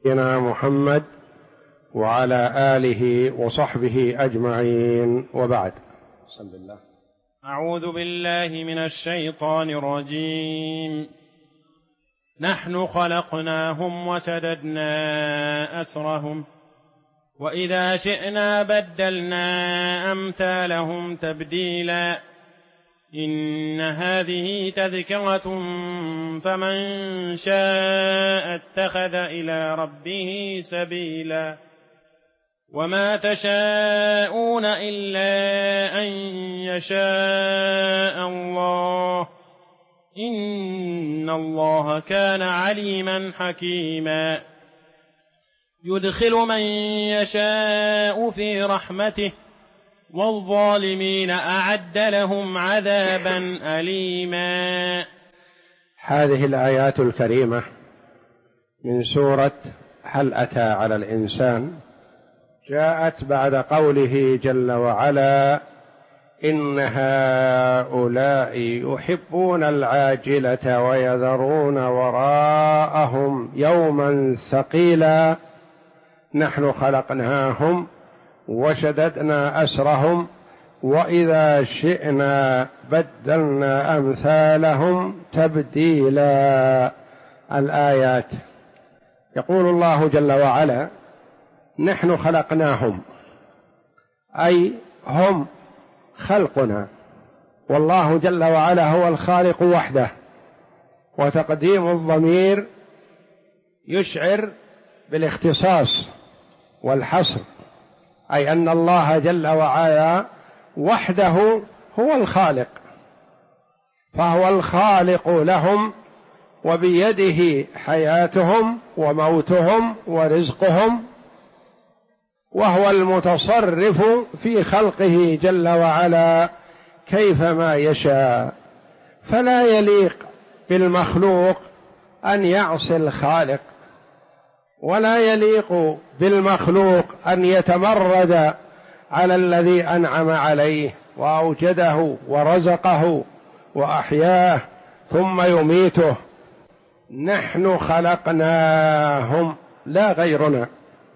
سيدنا محمد وعلى آله وصحبه أجمعين، وبعد. بسم الله. أعوذ بالله من الشيطان الرجيم. نحن خلقناهم وشددنا أسرهم وإذا شئنا بدلنا أمثالهم تبديلا. إن هذه تذكرة فمن شاء اتخذ إلى ربه سبيلا. وما تشاءون إلا أن يشاء الله. إن الله كان عليما حكيما. يدخل من يشاء في رحمته والظالمين أعد لهم عذابا أليما. هذه الآيات الكريمة من سورة هل أتى على الإنسان جاءت بعد قوله جل وعلا: إن هؤلاء يحبون العاجلة ويذرون وراءهم يوما ثقيلا نحن خلقناهم وشددنا أسرهم وإذا شئنا بدلنا أمثالهم تبديلا. الآيات. يقول الله جل وعلا: نحن خلقناهم، أي هم خلقنا، والله جل وعلا هو الخالق وحده، وتقديم الضمير يشعر بالاختصاص والحصر، أي أن الله جل وعلا وحده هو الخالق، فهو الخالق لهم وبيده حياتهم وموتهم ورزقهم، وهو المتصرف في خلقه جل وعلا كيفما يشاء. فلا يليق بالمخلوق أن يعصي الخالق، ولا يليق بالمخلوق أن يتمرد على الذي أنعم عليه وأوجده ورزقه وأحياه ثم يميته. نحن خلقناهم لا غيرنا.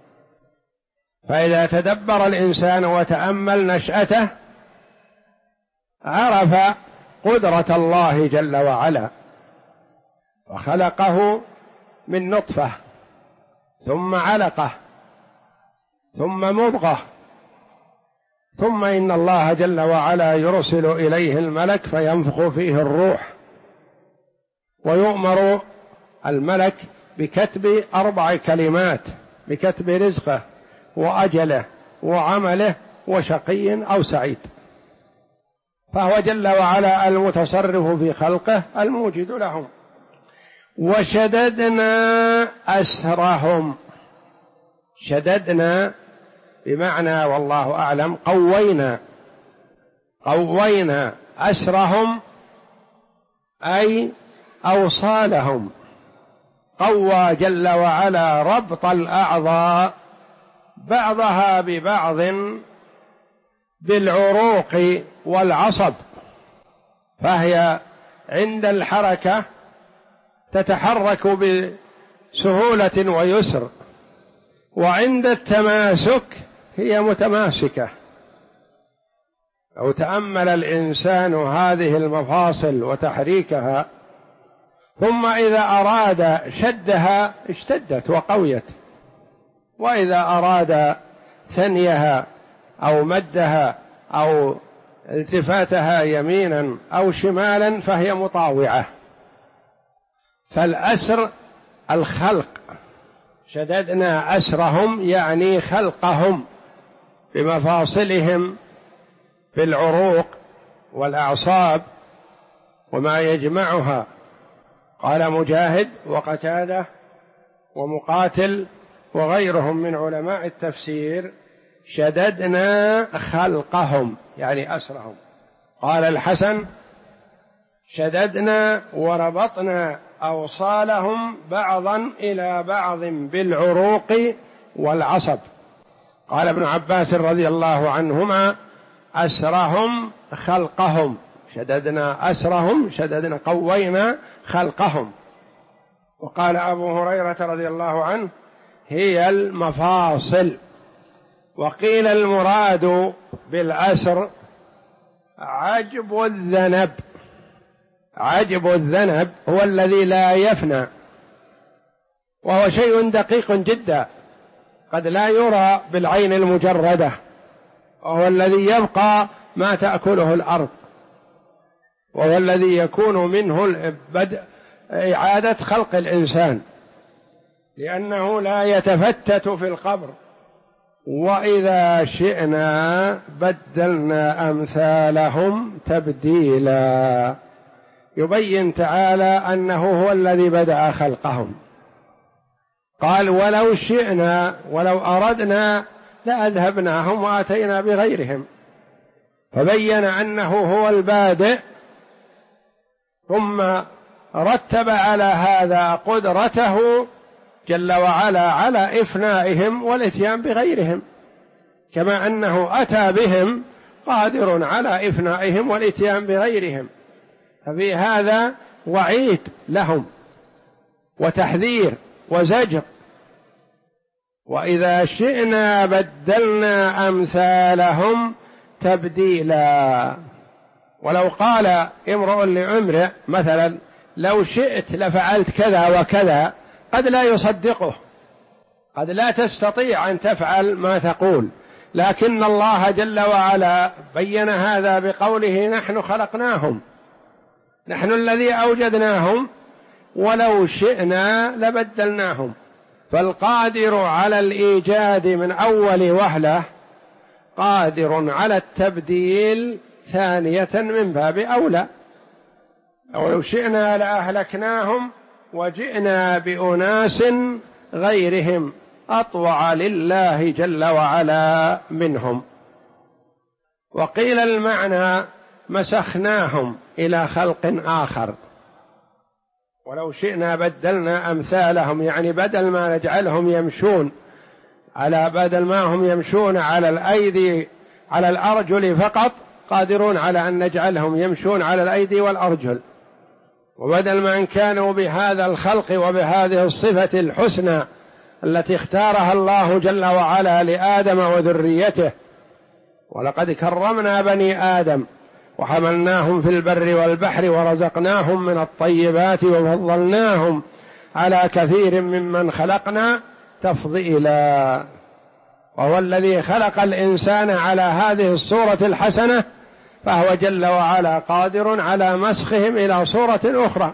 فإذا تدبر الإنسان وتأمل نشأته عرف قدرة الله جل وعلا، وخلقه من نطفة ثم علقة ثم مضغة، ثم إن الله جل وعلا يرسل إليه الملك فينفخ فيه الروح، ويؤمر الملك بكتب 4 كلمات، بكتب رزقه وأجله وعمله وشقي أو سعيد. فهو جل وعلا المتصرف في خلقه الموجد لهم. وشددنا أسرهم. شددنا بمعنى والله أعلم قوينا أسرهم، أي أوصالهم. قوى جل وعلا ربط الأعضاء بعضها ببعض بالعروق والعصب، فهي عند الحركة تتحرك بسهولة ويسر، وعند التماسك هي متماسكة. لو تأمل الإنسان هذه المفاصل وتحريكها، ثم إذا أراد شدها اشتدت وقويت، وإذا أراد ثنيها أو مدها أو التفاتها يمينا أو شمالا فهي مطاوعة. فالأسر الخلق. شددنا أسرهم يعني خلقهم بمفاصلهم في العروق والأعصاب وما يجمعها. قال مجاهد وقتادة ومقاتل وغيرهم من علماء التفسير: شددنا خلقهم يعني أسرهم. قال الحسن: شددنا وربطنا أوصالهم بعضا إلى بعض بالعروق والعصب. قال ابن عباس رضي الله عنهما: أسرهم خلقهم. شددنا أسرهم، شددنا قوينا خلقهم. وقال أبو هريرة رضي الله عنه: هي المفاصل. وقيل المراد بالأسر عجب الذنب. عجب الذنب هو الذي لا يفنى، وهو شيء دقيق جدا قد لا يرى بالعين المجردة، وهو الذي يبقى ما تأكله الأرض، وهو الذي يكون منه إعادة خلق الإنسان، لأنه لا يتفتت في القبر. وإذا شئنا بدلنا أمثالهم تبديلا. يبين تعالى أنه هو الذي بدأ خلقهم. قال ولو شئنا ولو أردنا لأذهبناهم وآتينا بغيرهم، فبين أنه هو البادئ، ثم رتب على هذا قدرته جل وعلا على إفنائهم والإتيان بغيرهم، كما أنه أتى بهم قادر على إفنائهم والإتيان بغيرهم. ففي هذا وعيد لهم وتحذير وزجر. وإذا شئنا بدلنا أمثالهم تبديلا. ولو قال امرؤ لامرئ مثلا لو شئت لفعلت كذا وكذا، قد لا يصدقه، قد لا تستطيع أن تفعل ما تقول، لكن الله جل وعلا بين هذا بقوله نحن خلقناهم، نحن الذي أوجدناهم، ولو شئنا لبدلناهم. فالقادر على الإيجاد من أول وهلة قادر على التبديل ثانية من باب أولى. ولو شئنا لأهلكناهم وجئنا بأناس غيرهم أطوع لله جل وعلا منهم. وقيل المعنى مسخناهم إلى خلق آخر. ولو شئنا بدلنا أمثالهم، يعني بدل ما نجعلهم يمشون بدل ما هم يمشون على الأيدي على الأرجل فقط، قادرون على أن نجعلهم يمشون على الأيدي والأرجل. وبدل ما أن كانوا بهذا الخلق وبهذه الصفة الحسنى التي اختارها الله جل وعلا لآدم وذريته، ولقد كرمنا بني آدم وحملناهم في البر والبحر ورزقناهم من الطيبات وفضلناهم على كثير ممن خلقنا تفضيلا. وهو الذي خلق الإنسان على هذه الصورة الحسنة، فهو جل وعلا قادر على مسخهم إلى صورة أخرى.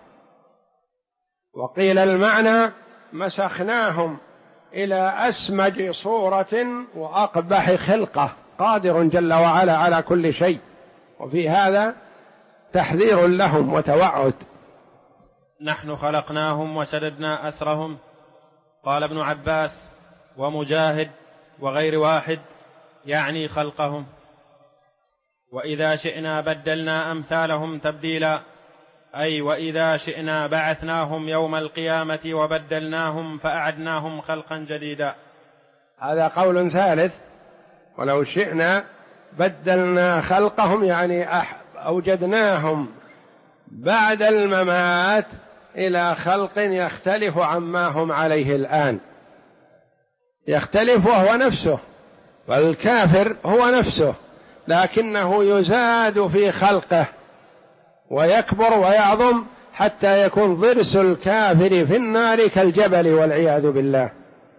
وقيل المعنى مسخناهم إلى أسمج صورة وأقبح خلقة، قادر جل وعلا على كل شيء. وفي هذا تحذير لهم وتوعد. نحن خلقناهم وشددنا أسرهم. قال ابن عباس ومجاهد وغير واحد يعني خلقهم. وإذا شئنا بدلنا أمثالهم تبديلا، أي وإذا شئنا بعثناهم يوم القيامة وبدلناهم فأعدناهم خلقا جديدا. هذا قول ثالث. ولو شئنا بدلنا خلقهم، يعني أوجدناهم بعد الممات إلى خلق يختلف عما هم عليه الآن، يختلف وهو نفسه، والكافر هو نفسه، لكنه يزاد في خلقه ويكبر ويعظم حتى يكون ضرس الكافر في النار كالجبل والعياذ بالله.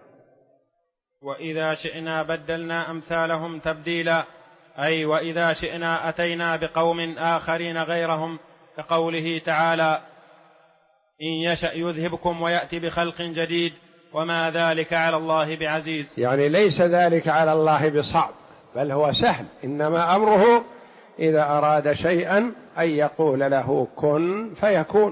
وإذا شئنا بدلنا أمثالهم تبديلا، أي وإذا شئنا أتينا بقوم آخرين غيرهم، كقوله تعالى إن يشأ يذهبكم ويأتي بخلق جديد وما ذلك على الله بعزيز. يعني ليس ذلك على الله بصعب، بل هو سهل، إنما أمره إذا أراد شيئا أن يقول له كن فيكون.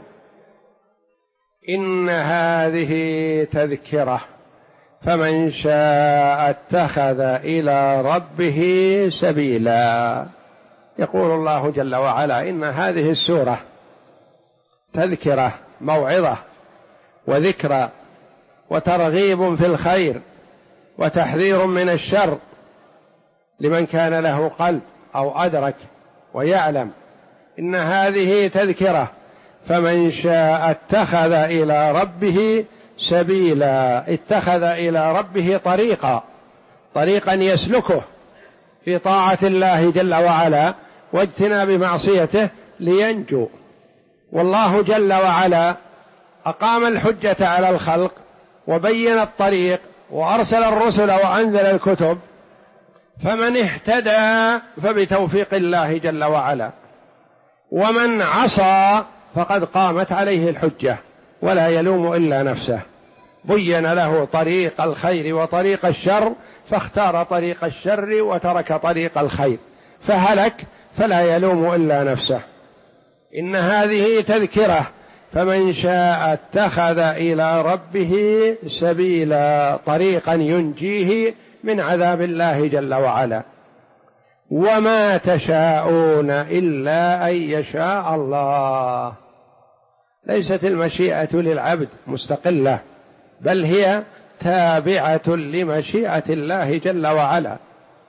إن هذه تذكرة فمن شاء اتخذ إلى ربه سبيلا. يقول الله جل وعلا إن هذه السورة تذكرة، موعظة وذكرى وترغيب في الخير وتحذير من الشر لمن كان له قلب أو أدرك ويعلم. إن هذه تذكرة فمن شاء اتخذ إلى ربه سبيلا، اتخذ إلى ربه طريقا يسلكه في طاعة الله جل وعلا واجتناب معصيته لينجو. والله جل وعلا أقام الحجة على الخلق وبين الطريق وأرسل الرسل وأنزل الكتب، فمن اهتدى فبتوفيق الله جل وعلا، ومن عصى فقد قامت عليه الحجة ولا يلوم إلا نفسه. بين له طريق الخير وطريق الشر فاختار طريق الشر وترك طريق الخير فهلك، فلا يلوم إلا نفسه. إن هذه تذكرة، فمن شاء اتخذ إلى ربه سبيلا، طريقا ينجيه من عذاب الله جل وعلا. وما تشاءون إلا أن يشاء الله. ليست المشيئة للعبد مستقلة، بل هي تابعة لمشيئة الله جل وعلا.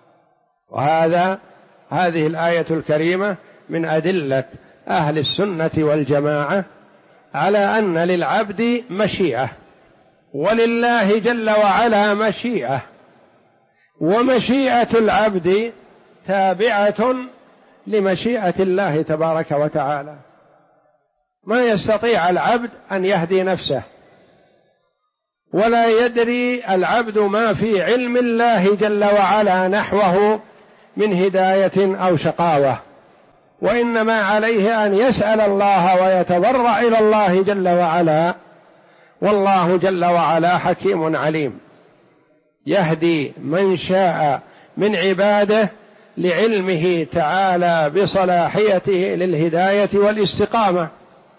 هذه الآية الكريمة من أدلة أهل السنة والجماعة على أن للعبد مشيئة، ولله جل وعلا مشيئة، ومشيئة العبد تابعة لمشيئة الله تبارك وتعالى. ما يستطيع العبد أن يهدي نفسه، ولا يدري العبد ما في علم الله جل وعلا نحوه من هداية أو شقاوة، وإنما عليه أن يسأل الله ويتضرع إلى الله جل وعلا، والله جل وعلا حكيم عليم يهدي من شاء من عباده لعلمه تعالى بصلاحيته للهداية والاستقامة،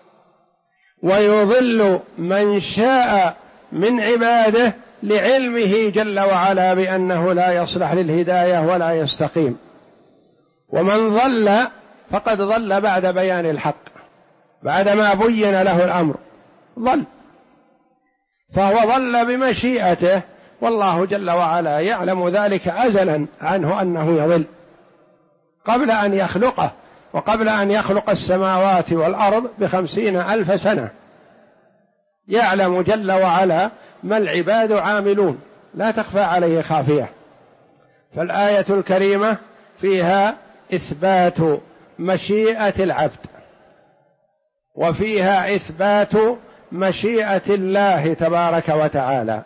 ويضل من شاء من عباده لعلمه جل وعلا بأنه لا يصلح للهداية ولا يستقيم. ومن ضل فقد ضل بعد بيان الحق، بعدما بين له الأمر ضل، فهو ضل بمشيئته، والله جل وعلا يعلم ذلك أزلا عنه أنه يضل قبل أن يخلقه، وقبل أن يخلق السماوات والأرض 50,000 سنة. يعلم جل وعلا ما العباد عاملون، لا تخفى عليه خافية. فالآية الكريمة فيها إثبات مشيئة العبد، وفيها إثبات مشيئة الله تبارك وتعالى،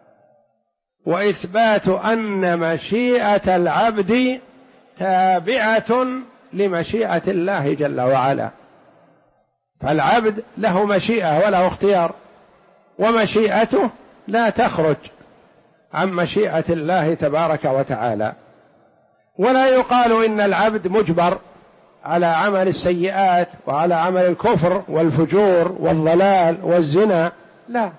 وإثبات أن مشيئة العبد تابعة لمشيئة الله جل وعلا. فالعبد له مشيئة وله اختيار، ومشيئته لا تخرج عن مشيئة الله تبارك وتعالى. ولا يقال إن العبد مجبر على عمل السيئات وعلى عمل الكفر والفجور والضلال والزنا، لا،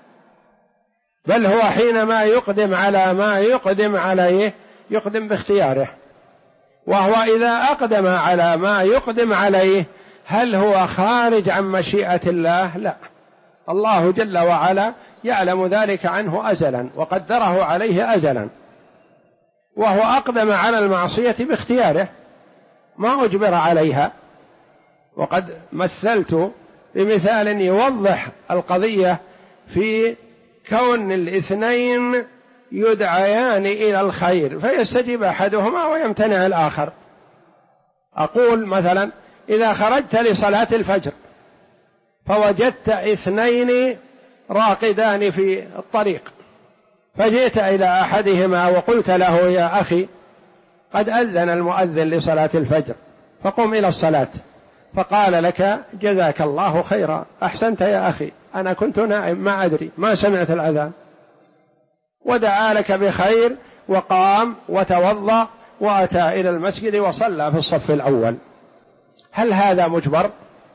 بل هو حينما يقدم على ما يقدم عليه يقدم باختياره. وهو إذا أقدم على ما يقدم عليه هل هو خارج عن مشيئة الله؟ لا، الله جل وعلا يعلم ذلك عنه أزلا وقدره عليه أزلا، وهو أقدم على المعصية باختياره ما أجبر عليها. وقد مثلت بمثال يوضح القضية في كون الاثنين يدعيان إلى الخير فيستجيب أحدهما ويمتنع الآخر. أقول مثلا إذا خرجت لصلاة الفجر فوجدت اثنين راقدان في الطريق، فجئت إلى أحدهما وقلت له يا أخي قد أذن المؤذن لصلاة الفجر فقم إلى الصلاة، فقال لك جزاك الله خيرا، أحسنت يا أخي، أنا كنت نائم ما أدري ما سمعت الأذان، ودعا لك بخير وقام وتوضأ وأتى إلى المسجد وصلى في الصف الأول. هل هذا مجبر؟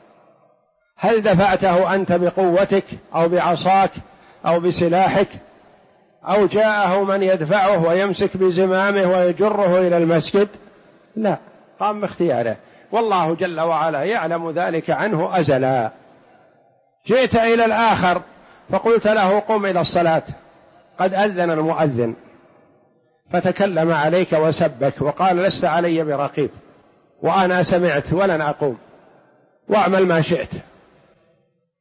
هل دفعته أنت بقوتك أو بعصاك أو بسلاحك، أو جاءه من يدفعه ويمسك بزمامه ويجره إلى المسجد؟ لا، قام باختياره، والله جل وعلا يعلم ذلك عنه أزلا. جئت إلى الآخر فقلت له قم إلى الصلاة، قد أذن المؤذن، فتكلم عليك وسبك وقال لست علي برقيب وأنا سمعت ولن أقوم، واعمل ما شئت.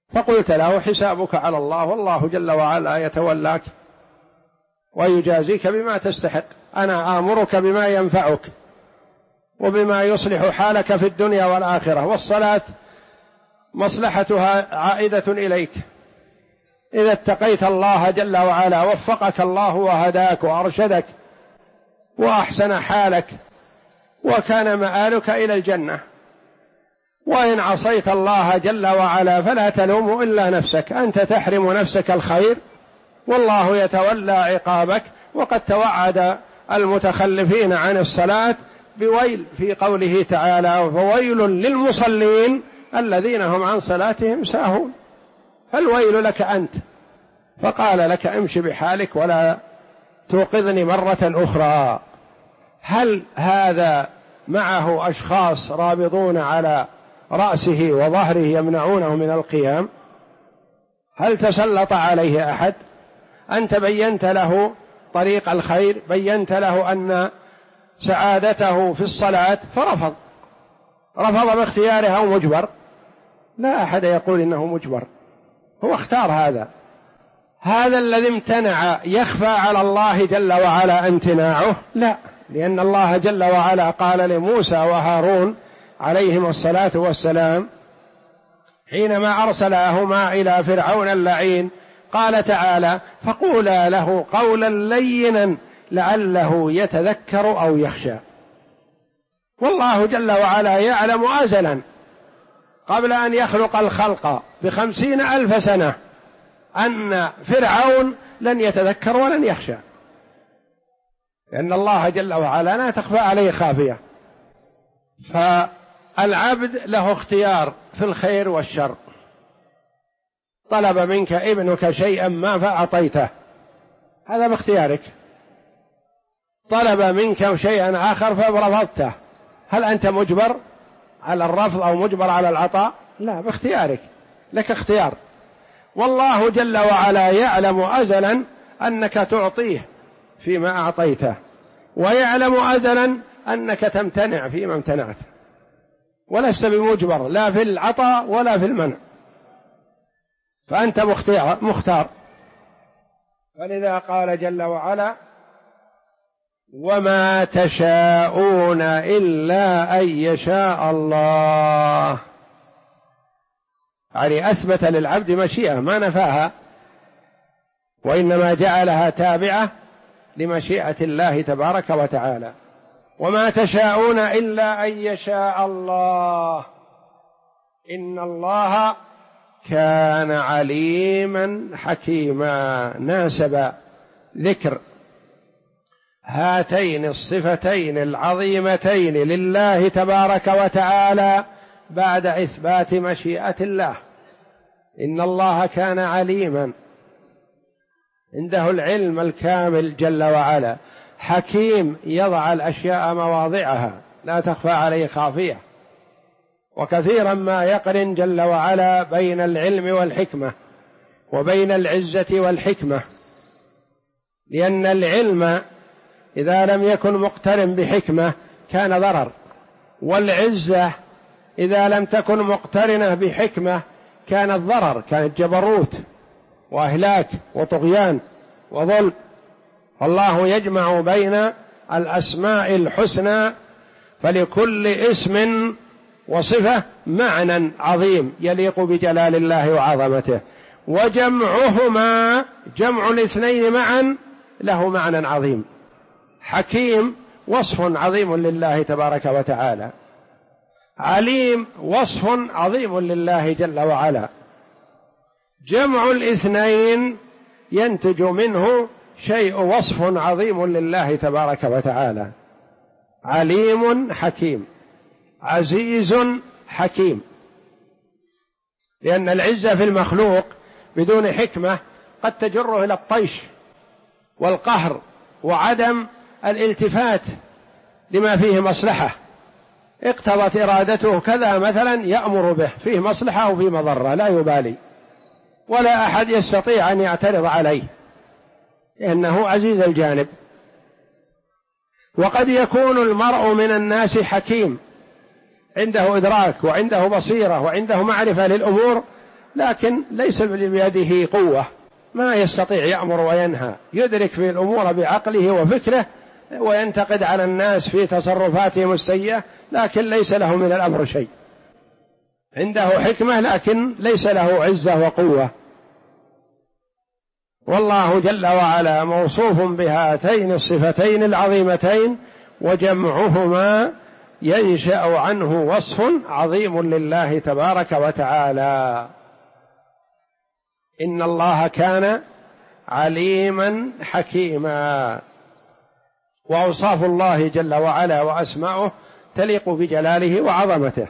فقلت له حسابك على الله، والله جل وعلا يتولاك ويجازيك بما تستحق، أنا آمرك بما ينفعك وبما يصلح حالك في الدنيا والآخرة، والصلاة مصلحتها عائدة إليك، إذا اتقيت الله جل وعلا وفقك الله وهداك وأرشدك وأحسن حالك وكان مآلك إلى الجنة، وإن عصيت الله جل وعلا فلا تلوم إلا نفسك، أنت تحرم نفسك الخير والله يتولى عقابك. وقد توعد المتخلفين عن الصلاة بويل في قوله تعالى: فويل للمصلين الذين هم عن صلاتهم ساهون. فالويل لك أنت، فقال لك امشي بحالك ولا توقظني مرة أخرى. هل هذا معه أشخاص رابضون على رأسه وظهره يمنعونه من القيام؟ هل تسلط عليه أحد؟ أنت بينت له طريق الخير، بينت له أن سعادته في الصلاة فرفض، رفض باختياره أو مجبر؟ لا أحد يقول إنه مجبر، هو اختار هذا الذي امتنع يخفى على الله جل وعلا امتناعه؟ لا، لأن الله جل وعلا قال لموسى وهارون عليهم الصلاة والسلام حينما أرسلهما إلى فرعون اللعين، قال تعالى: فقولا له قولا لينا لعله يتذكر أو يخشى. والله جل وعلا يعلم أزلا قبل أن يخلق الخلق ب50,000 سنة أن فرعون لن يتذكر ولن يخشى، لأن الله جل وعلا لا تخفى عليه خافية. فالعبد له اختيار في الخير والشر. طلب منك ابنك شيئا ما فأعطيته، هذا باختيارك. طلب منك شيئا آخر فرفضته، هل أنت مجبر على الرفض أو مجبر على العطاء؟ لا، باختيارك، لك اختيار. والله جل وعلا يعلم أزلا أنك تعطيه فيما أعطيته، ويعلم أزلا أنك تمتنع فيما امتنعت، ولست بمجبر لا في العطاء ولا في المنع، فأنت مختار. فلذا قال جل وعلا: وما تشاءون إلا أن يشاء الله. يعني أثبت للعبد مشيئة ما نفاها، وإنما جعلها تابعة لمشيئة الله تبارك وتعالى. وما تشاءون إلا أن يشاء الله إن الله كان عليما حكيما. ناسب ذكر هاتين الصفتين العظيمتين لله تبارك وتعالى بعد إثبات مشيئة الله. إن الله كان عليما، عنده العلم الكامل جل وعلا. حكيم، يضع الأشياء مواضعها لا تخفى عليه خافية. وكثيرا ما يقرن جل وعلا بين العلم والحكمة وبين العزة والحكمة، لأن العلم إذا لم يكن مقترن بحكمة كان ضرر، والعزة إذا لم تكن مقترنة بحكمة كانت ضرر، كانت جبروت وإهلاك وطغيان وظلم. الله يجمع بين الأسماء الحسنى، فلكل اسم وصفة معنى عظيم يليق بجلال الله وعظمته، وجمعهما جمع الاثنين معا له معنى عظيم. حكيم وصف عظيم لله تبارك وتعالى، عليم وصف عظيم لله جل وعلا. جمع الاثنين ينتج منه شيء وصف عظيم لله تبارك وتعالى. عليم حكيم، عزيز حكيم. لأن العزة في المخلوق بدون حكمة قد تجره إلى الطيش والقهر وعدم الالتفات لما فيه مصلحة. اقتضت إرادته كذا مثلا يأمر به، فيه مصلحة أو فيه مضرة لا يبالي، ولا أحد يستطيع أن يعترض عليه لأنه عزيز الجانب. وقد يكون المرء من الناس حكيم، عنده إدراك وعنده بصيرة وعنده معرفة للأمور، لكن ليس بيده قوة، ما يستطيع يأمر وينهى، يدرك في الأمور بعقله وفكره وينتقد على الناس في تصرفاتهم السيئة، لكن ليس له من الأمر شيء، عنده حكمة لكن ليس له عزة وقوة. والله جل وعلا موصوف بهاتين الصفتين العظيمتين، وجمعهما ينشأ عنه وصف عظيم لله تبارك وتعالى. إن الله كان عليما حكيما، وأوصاف الله جل وعلا وأسماؤه تليق بجلاله وعظمته.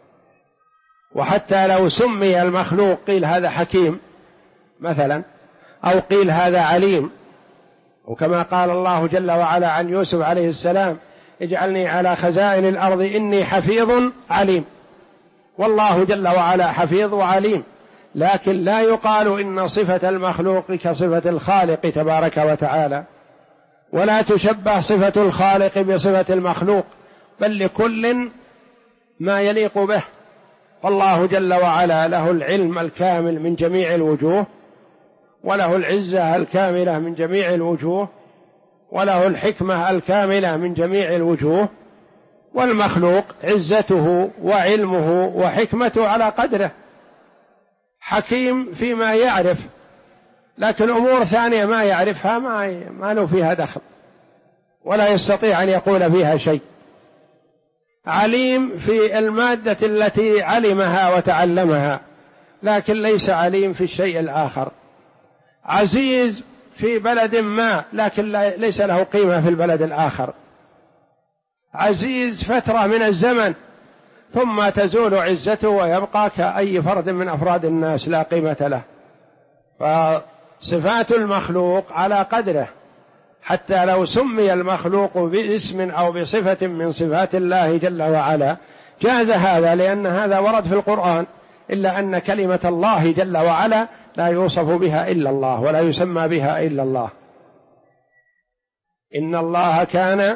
وحتى لو سمي المخلوق قيل هذا حكيم مثلا، أو قيل هذا عليم، وكما قال الله جل وعلا عن يوسف عليه السلام: اجعلني على خزائن الأرض إني حفيظ عليم. والله جل وعلا حفيظ وعليم، لكن لا يقال إن صفة المخلوق كصفة الخالق تبارك وتعالى، ولا تشبه صفة الخالق بصفة المخلوق، بل لكل ما يليق به. والله جل وعلا له العلم الكامل من جميع الوجوه، وله العزة الكاملة من جميع الوجوه، وله الحكمة الكاملة من جميع الوجوه. والمخلوق عزته وعلمه وحكمته على قدره، حكيم فيما يعرف، لكن أمور ثانية ما يعرفها ما له فيها دخل، ولا يستطيع أن يقول فيها شيء. عليم في المادة التي علمها وتعلمها، لكن ليس عليم في الشيء الآخر. عزيز في بلد ما، لكن ليس له قيمة في البلد الآخر. عزيز فترة من الزمن ثم تزول عزته ويبقى كأي فرد من أفراد الناس لا قيمة له. فصفات المخلوق على قدره، حتى لو سمي المخلوق باسم أو بصفة من صفات الله جل وعلا جاز هذا، لأن هذا ورد في القرآن، إلا أن كلمة الله جل وعلا لا يوصف بها إلا الله ولا يسمى بها إلا الله. إن الله كان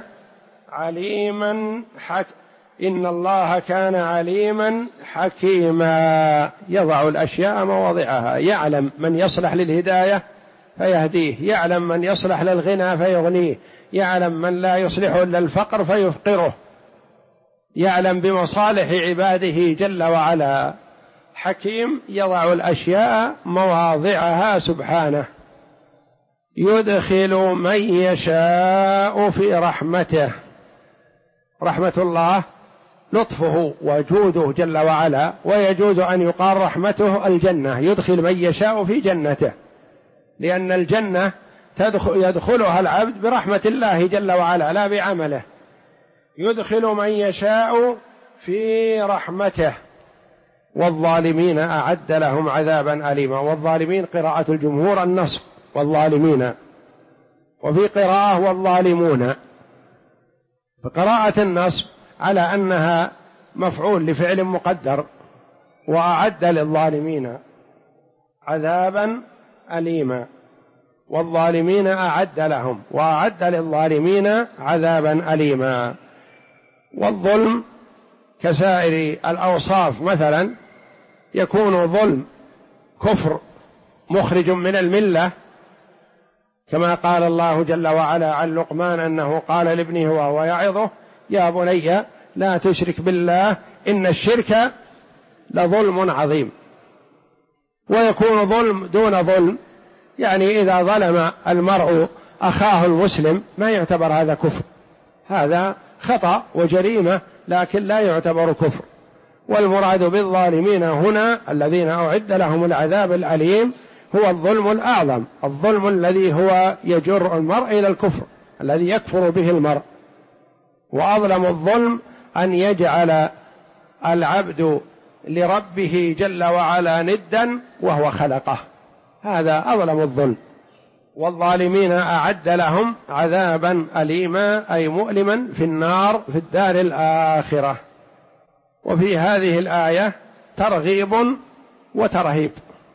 عليما حكيما، يضع الأشياء مواضعها، يعلم من يصلح للهداية فيهديه، يعلم من يصلح للغنى فيغنيه، يعلم من لا يصلح إلا الفقر فيفقره، يعلم بمصالح عباده جل وعلا. حكيم يضع الأشياء مواضعها سبحانه. يدخل من يشاء في رحمته، رحمة الله لطفه وجوده جل وعلا، ويجوز أن يقال رحمته الجنة، يدخل من يشاء في جنته، لأن الجنة يدخلها العبد برحمة الله جل وعلا لا بعمله. يدخل من يشاء في رحمته. والظالمين أعد لهم عذابا أليما. والظالمين قراءة الجمهور النصب والظالمين، وفي قراءة والظالمون، فقراءة النصب على أنها مفعول لفعل مقدر، وأعد للظالمين عذابا أليما. والظالمين أعد لهم، وأعد للظالمين عذابا أليما. والظلم كسائر الأوصاف، مثلا يكون ظلم كفر مخرج من الملة، كما قال الله جل وعلا عن لقمان أنه قال لابنه وهو يعظه: يا بني لا تشرك بالله إن الشرك لظلم عظيم. ويكون ظلم دون ظلم، يعني إذا ظلم المرء أخاه المسلم ما يعتبر هذا كفر، هذا خطأ وجريمة، لكن لا يعتبر كفر. والمراد بالظالمين هنا الذين أعد لهم العذاب الأليم هو الظلم الأعظم، الظلم الذي هو يجر المرء إلى الكفر، الذي يكفر به المرء. وأظلم الظلم أن يجعل العبد لربه جل وعلا ندا وهو خلقه، هذا أظلم الظلم. والظالمين أعد لهم عذابا أليما، أي مؤلما في النار في الدار الآخرة. وفي هذه الآية ترغيب وترهيب.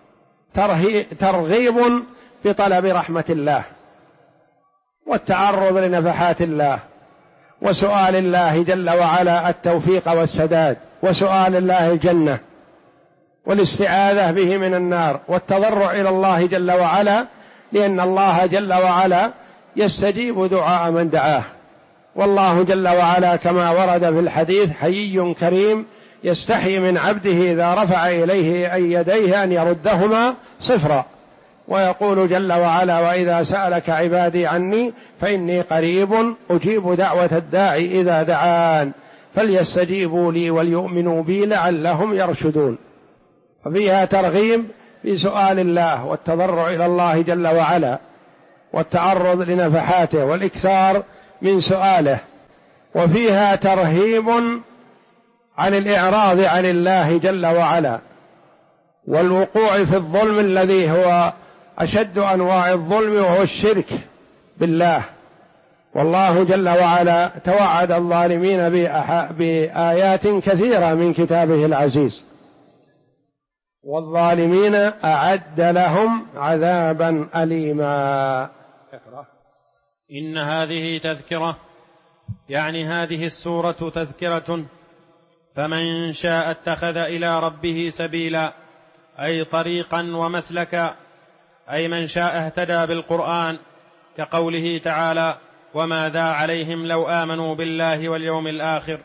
ترغيب بطلب رحمة الله والتعرض لنفحات الله، وسؤال الله جل وعلا التوفيق والسداد، وسؤال الله الجنة، والاستعاذة به من النار والتضرع إلى الله جل وعلا، لأن الله جل وعلا يستجيب دعاء من دعاه. والله جل وعلا كما ورد في الحديث حيي كريم يستحي من عبده إذا رفع إليه أي يديه أن يردهما صفرا، ويقول جل وعلا وإذا سألك عبادي عني فإني قريب أجيب دعوة الداعي إذا دعان فليستجيبوا لي وليؤمنوا بي لعلهم يرشدون. ففيها ترغيب في سؤال الله والتضرع إلى الله جل وعلا والتعرض لنفحاته والإكثار من سؤاله، وفيها ترهيب عن الإعراض عن الله جل وعلا والوقوع في الظلم الذي هو أشد أنواع الظلم وهو الشرك بالله. والله جل وعلا توعد الظالمين بآيات كثيرة من كتابه العزيز، والظالمين أعد لهم عذابا أليما. إن هذه تذكرة، يعني هذه السورة تذكرة، فمن شاء اتخذ إلى ربه سبيلا، أي طريقا ومسلكا، أي من شاء اهتدى بالقرآن، كقوله تعالى وماذا عليهم لو آمنوا بالله واليوم الآخر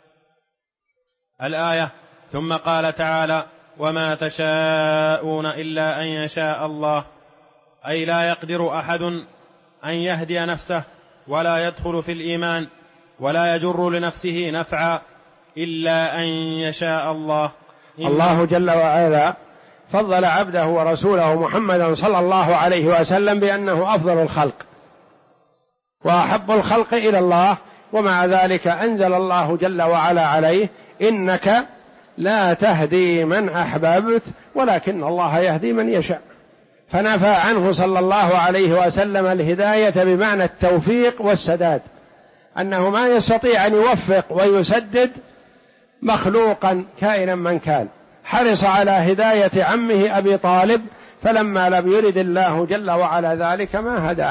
الآية. ثم قال تعالى وما تشاءون إلا أن يشاء الله، أي لا يقدر أحد أن يهدي نفسه ولا يدخل في الإيمان ولا يجر لنفسه نفعا إلا أن يشاء الله. الله جل وعلا فضل عبده ورسوله محمدا صلى الله عليه وسلم بأنه أفضل الخلق وأحب الخلق إلى الله، ومع ذلك أنزل الله جل وعلا عليه إنك لا تهدي من أحببت ولكن الله يهدي من يشاء، فنفى عنه صلى الله عليه وسلم الهداية بمعنى التوفيق والسداد، أنه ما يستطيع أن يوفق ويسدد مخلوقا كائنا من كان. حرص على هداية عمه أبي طالب، فلما لم يرد الله جل وعلا ذلك ما هداه.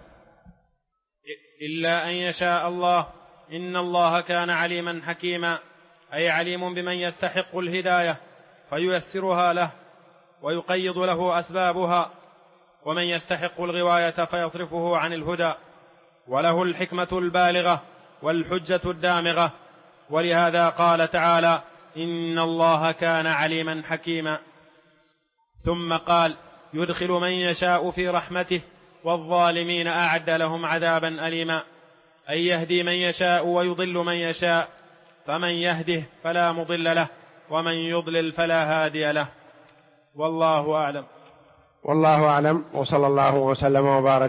إلا أن يشاء الله، إن الله كان عليما حكيما، أي عليم بمن يستحق الهداية فييسرها له ويقيض له أسبابها، ومن يستحق الغواية فيصرفه عن الهدى، وله الحكمة البالغة والحجة الدامغة. ولهذا قال تعالى إن الله كان عليما حكيما. ثم قال يدخل من يشاء في رحمته والظالمين أعد لهم عذابا أليما، أي يهدي من يشاء ويضل من يشاء، فمن يهده فلا مضل له ومن يضلل فلا هادي له. والله أعلم. والله أعلم، وصلى الله وسلم وبارك